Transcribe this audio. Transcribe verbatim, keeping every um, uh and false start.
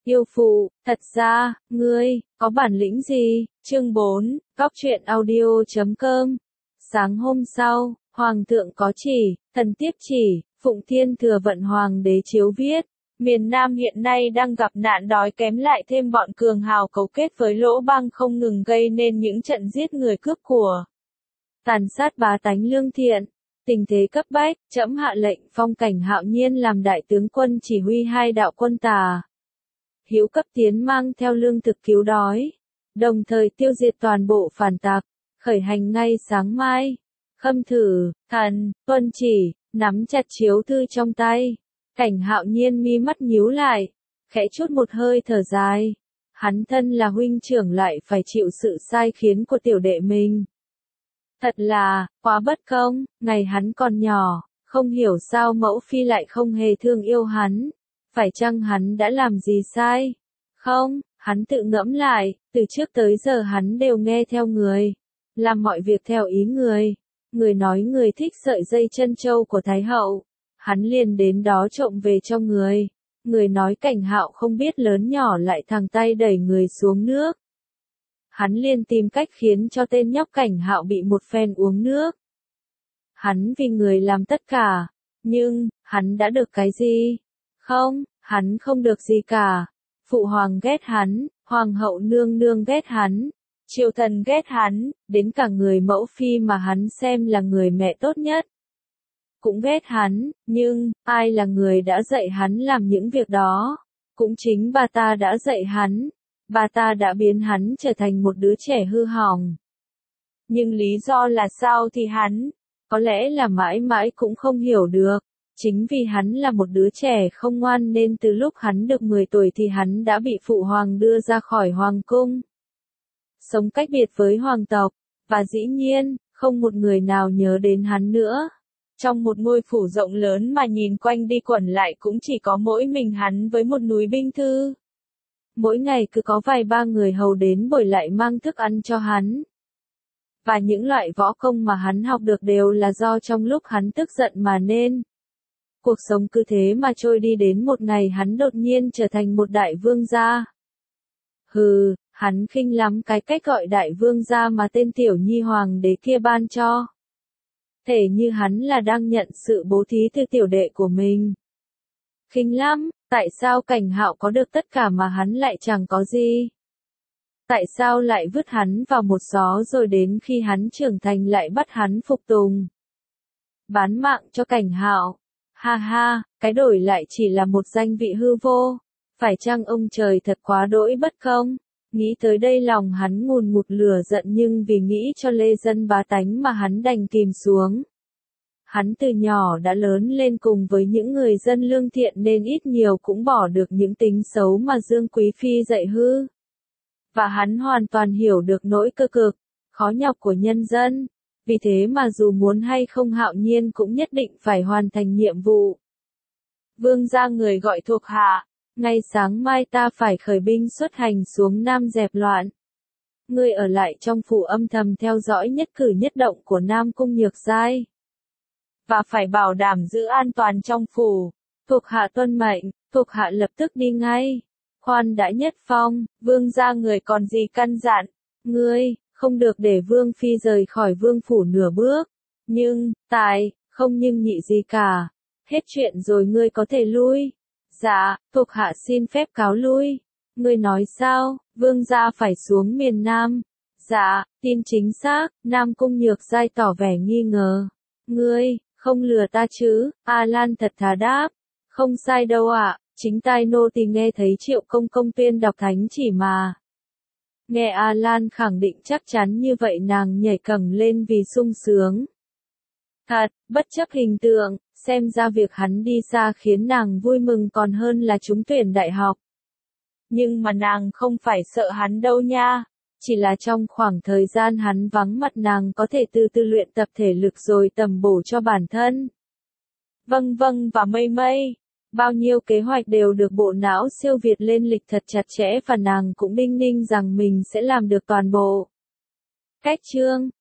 Yêu phụ, thật ra, ngươi, có bản lĩnh gì? Chương bốn, góc truyện audio chấm com. Sáng hôm sau, Hoàng thượng có chỉ, thần tiếp chỉ, Phụng Thiên Thừa Vận Hoàng đế chiếu viết. Miền Nam hiện nay đang gặp nạn đói kém lại thêm bọn cường hào cấu kết với Lỗ Bang không ngừng gây nên những trận giết người cướp của. Tàn sát bá tánh lương thiện. Tình thế cấp bách, trẫm hạ lệnh phong Cảnh Hạo Nhiên làm đại tướng quân chỉ huy hai đạo quân tà. Hữu Cấp Tiến mang theo lương thực cứu đói, đồng thời tiêu diệt toàn bộ phản tặc, khởi hành ngay sáng mai. Khâm thử, thần, tuân chỉ, nắm chặt chiếu thư trong tay. Cảnh Hạo Nhiên mi mắt nhíu lại, khẽ chút một hơi thở dài. Hắn thân là huynh trưởng lại phải chịu sự sai khiến của tiểu đệ mình. Thật là, quá bất công, ngày hắn còn nhỏ, không hiểu sao mẫu phi lại không hề thương yêu hắn. Phải chăng hắn đã làm gì sai? Không, hắn tự ngẫm lại, từ trước tới giờ hắn đều nghe theo người. Làm mọi việc theo ý người. Người nói người thích sợi dây chân châu của Thái Hậu. Hắn liền đến đó trộm về cho người. Người nói Cảnh Hạo không biết lớn nhỏ lại thẳng tay đẩy người xuống nước. Hắn liền tìm cách khiến cho tên nhóc Cảnh Hạo bị một phen uống nước. Hắn vì người làm tất cả. Nhưng, hắn đã được cái gì? Không, hắn không được gì cả. Phụ hoàng ghét hắn, hoàng hậu nương nương ghét hắn, triều thần ghét hắn, đến cả người mẫu phi mà hắn xem là người mẹ tốt nhất cũng ghét hắn, nhưng, ai là người đã dạy hắn làm những việc đó? Cũng chính bà ta đã dạy hắn. Bà ta đã biến hắn trở thành một đứa trẻ hư hỏng. Nhưng lý do là sao thì hắn, có lẽ là mãi mãi cũng không hiểu được. Chính vì hắn là một đứa trẻ không ngoan nên từ lúc hắn được mười tuổi thì hắn đã bị phụ hoàng đưa ra khỏi hoàng cung. Sống cách biệt với hoàng tộc, và dĩ nhiên, không một người nào nhớ đến hắn nữa. Trong một ngôi phủ rộng lớn mà nhìn quanh đi quẩn lại cũng chỉ có mỗi mình hắn với một núi binh thư. Mỗi ngày cứ có vài ba người hầu đến bồi lại mang thức ăn cho hắn. Và những loại võ công mà hắn học được đều là do trong lúc hắn tức giận mà nên. Cuộc sống cứ thế mà trôi đi đến một ngày hắn đột nhiên trở thành một đại vương gia. Hừ, hắn khinh lắm cái cách gọi đại vương gia mà tên tiểu nhi hoàng đế kia ban cho. Thể như hắn là đang nhận sự bố thí từ tiểu đệ của mình. Khinh lắm, tại sao Cảnh Hạo có được tất cả mà hắn lại chẳng có gì? Tại sao lại vứt hắn vào một gió rồi đến khi hắn trưởng thành lại bắt hắn phục tùng? Bán mạng cho Cảnh Hạo. Ha ha, cái đổi lại chỉ là một danh vị hư vô. Phải chăng ông trời thật quá đỗi bất công? Nghĩ tới đây lòng hắn ngùn ngụt lửa giận nhưng vì nghĩ cho lê dân bá tánh mà hắn đành kìm xuống. Hắn từ nhỏ đã lớn lên cùng với những người dân lương thiện nên ít nhiều cũng bỏ được những tính xấu mà Dương Quý Phi dạy hư. Và hắn hoàn toàn hiểu được nỗi cơ cực, khó nhọc của nhân dân. Vì thế mà dù muốn hay không Hạo Nhiên cũng nhất định phải hoàn thành nhiệm vụ. Vương gia người gọi thuộc hạ, ngay sáng mai ta phải khởi binh xuất hành xuống Nam dẹp loạn. Ngươi ở lại trong phủ âm thầm theo dõi nhất cử nhất động của Nam Cung Nhược Giai. Và phải bảo đảm giữ an toàn trong phủ. Thuộc hạ tuân mệnh, thuộc hạ lập tức đi ngay. Khoan đã Nhất Phong, vương gia người còn gì căn dặn? Ngươi, không được để vương phi rời khỏi vương phủ nửa bước. Nhưng, tài, không nhưng nhị gì cả. Hết chuyện rồi ngươi có thể lui. Dạ, thuộc hạ xin phép cáo lui. Ngươi nói sao, vương gia phải xuống miền Nam. Dạ, tin chính xác, Nam Cung Nhược Giai tỏ vẻ nghi ngờ. Ngươi, không lừa ta chứ? A Lan thật thà đáp. Không sai đâu ạ, chính tai nô tỳ nghe thấy Triệu công công tuyên đọc thánh chỉ mà. Nghe A Lan khẳng định chắc chắn như vậy nàng nhảy cẫng lên vì sung sướng. Thật, bất chấp hình tượng, xem ra việc hắn đi xa khiến nàng vui mừng còn hơn là trúng tuyển đại học. Nhưng mà nàng không phải sợ hắn đâu nha. Chỉ là trong khoảng thời gian hắn vắng mặt nàng có thể từ từ luyện tập thể lực rồi tầm bổ cho bản thân. Vâng vâng và mây mây. Bao nhiêu kế hoạch đều được bộ não siêu việt lên lịch thật chặt chẽ và nàng cũng đinh ninh rằng mình sẽ làm được toàn bộ. Cách chương